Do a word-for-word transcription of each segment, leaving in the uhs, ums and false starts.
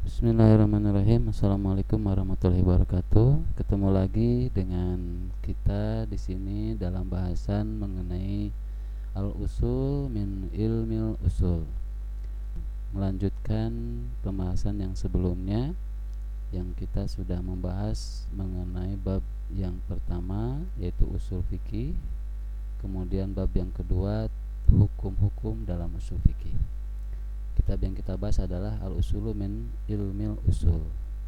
Bismillahirrahmanirrahim. Assalamualaikum warahmatullahi wabarakatuh. Ketemu lagi dengan kita di sini dalam bahasan mengenai al-usul min ilmil usul. Melanjutkan pembahasan yang sebelumnya, yang kita sudah membahas mengenai bab yang pertama, yaitu usul fikih. Kemudian bab yang kedua, hukum-hukum dalam usul fikih. Kitab yang kita bahas adalah Al-Usulu min Ilmil Usul,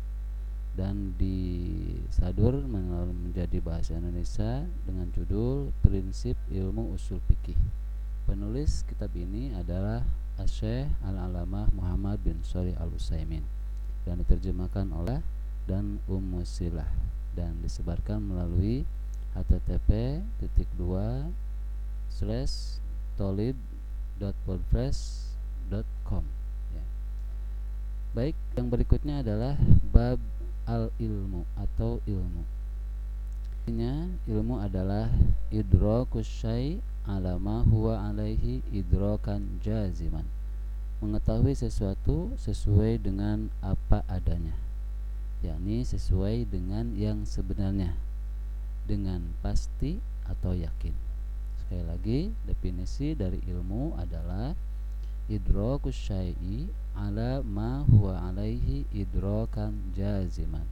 dan disadur menjadi bahasa Indonesia dengan judul Prinsip Ilmu Usul Fikih. Penulis kitab ini adalah Asy-Syaikh Al-Alamah Muhammad bin Shalih Al-Utsaimin, dan diterjemahkan oleh dan Ummu Silah, dan disebarkan melalui h t t p titik dua slash tolib dot wordpress dot com. Ya. Baik, yang berikutnya adalah bab al-ilmu atau ilmu. Artinya, ilmu adalah idrakus syai' ala ma huwa alaihi idrakan jaziman. Mengetahui sesuatu sesuai dengan apa adanya, yakni sesuai dengan yang sebenarnya, dengan pasti atau yakin. Sekali lagi, definisi dari ilmu adalah idrakus syai'i ala ma huwa alaihi idrakan jaziman.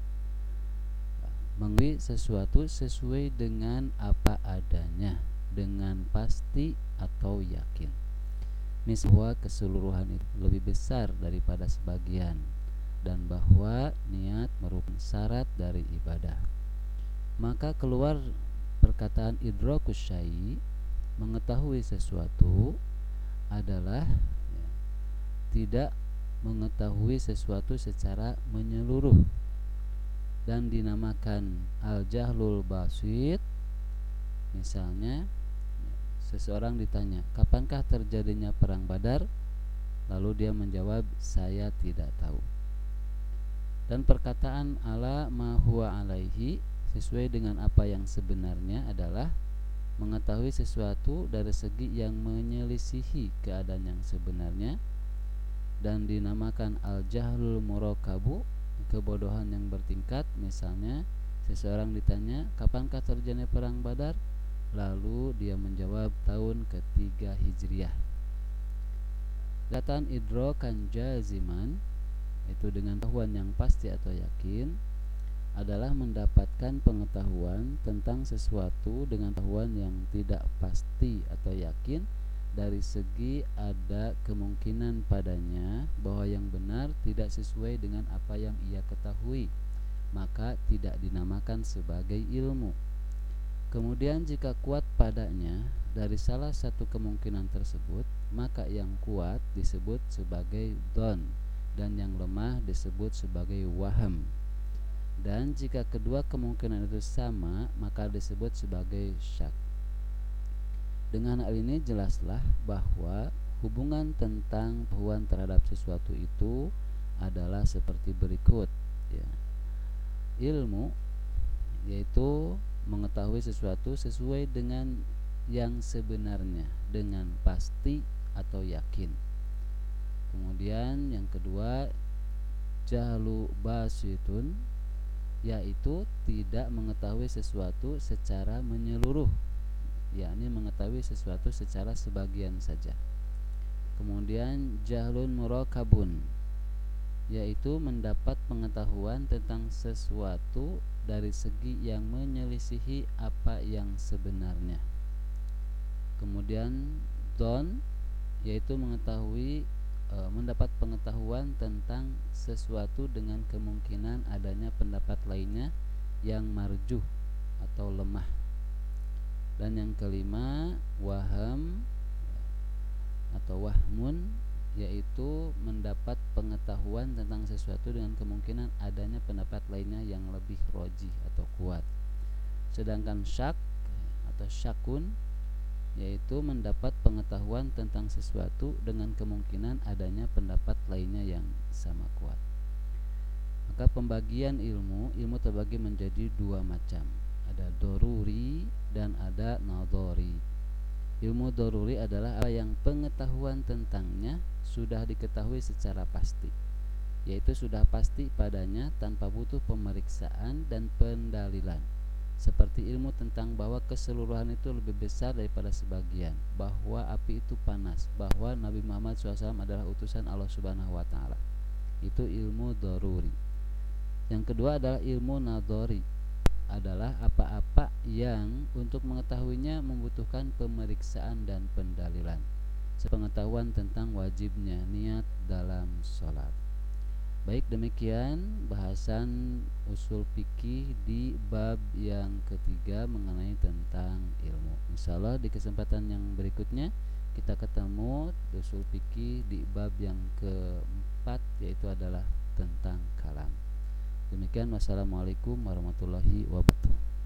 Mengetahui sesuatu sesuai dengan apa adanya, dengan pasti atau yakin. Misalnya keseluruhan itu lebih besar daripada sebagian, dan bahwa niat merupakan syarat dari ibadah. Maka keluar perkataan idrakus syai'i, mengetahui sesuatu adalah tidak mengetahui sesuatu secara menyeluruh, dan dinamakan al-jahlul basit. Misalnya, seseorang ditanya, kapankah terjadinya perang Badar? Lalu dia menjawab, saya tidak tahu. Dan perkataan ala ma huwa alaihi, sesuai dengan apa yang sebenarnya, adalah mengetahui sesuatu dari segi yang menyelisihi keadaan yang sebenarnya, dan dinamakan al-jahlul murakabu, kebodohan yang bertingkat. Misalnya, seseorang ditanya, kapankah terjadinya perang Badar? Lalu dia menjawab tahun ketiga Hijriah. Perkataan idrakan jaziman, itu dengan pengetahuan yang pasti atau yakin, adalah mendapatkan pengetahuan tentang sesuatu dengan pengetahuan yang tidak pasti atau yakin, dari segi ada kemungkinan padanya bahwa yang benar tidak sesuai dengan apa yang ia ketahui, maka tidak dinamakan sebagai ilmu. Kemudian jika kuat padanya dari salah satu kemungkinan tersebut, maka yang kuat disebut sebagai dhon, dan yang lemah disebut sebagai waham. Dan jika kedua kemungkinan itu sama, maka disebut sebagai syak. Dengan hal ini jelaslah bahwa hubungan tentang pengetahuan terhadap sesuatu itu adalah seperti berikut, ya. Ilmu yaitu mengetahui sesuatu sesuai dengan yang sebenarnya, dengan pasti atau yakin. Kemudian yang kedua, jahlu basitun, yaitu tidak mengetahui sesuatu secara menyeluruh, yakni mengetahui sesuatu secara sebagian saja. Kemudian jahlun murakabun, yaitu mendapat pengetahuan tentang sesuatu dari segi yang menyelisihi apa yang sebenarnya. Kemudian don, yaitu mengetahui e, mendapat pengetahuan tentang sesuatu dengan kemungkinan adanya pendapat lainnya yang marjuh atau lemah. Dan yang kelima, waham atau wahmun, yaitu mendapat pengetahuan tentang sesuatu dengan kemungkinan adanya pendapat lainnya yang lebih rojih atau kuat. Sedangkan syak atau syakun, yaitu mendapat pengetahuan tentang sesuatu dengan kemungkinan adanya pendapat lainnya yang sama kuat. Maka pembagian ilmu, ilmu terbagi menjadi dua macam. Ada doruri dan ada nadhari. Ilmu doruri adalah apa yang pengetahuan tentangnya sudah diketahui secara pasti, yaitu sudah pasti padanya tanpa butuh pemeriksaan dan pendalilan. Seperti ilmu tentang bahwa keseluruhan itu lebih besar daripada sebagian, bahwa api itu panas, bahwa Nabi Muhammad shallallahu alaihi wasallam adalah utusan Allah Subhanahu wa taala. Itu ilmu doruri. Yang kedua adalah ilmu nadhari, adalah apa-apa yang untuk mengetahuinya membutuhkan pemeriksaan dan pendalilan. Sepengetahuan tentang wajibnya niat dalam sholat. Baik, demikian bahasan usul fikih di bab yang ketiga mengenai tentang ilmu. Insyaallah di kesempatan yang berikutnya kita ketemu usul fikih di bab yang keempat, yaitu adalah tentang kalam. Demikian, wassalamualaikum warahmatullahi wabarakatuh.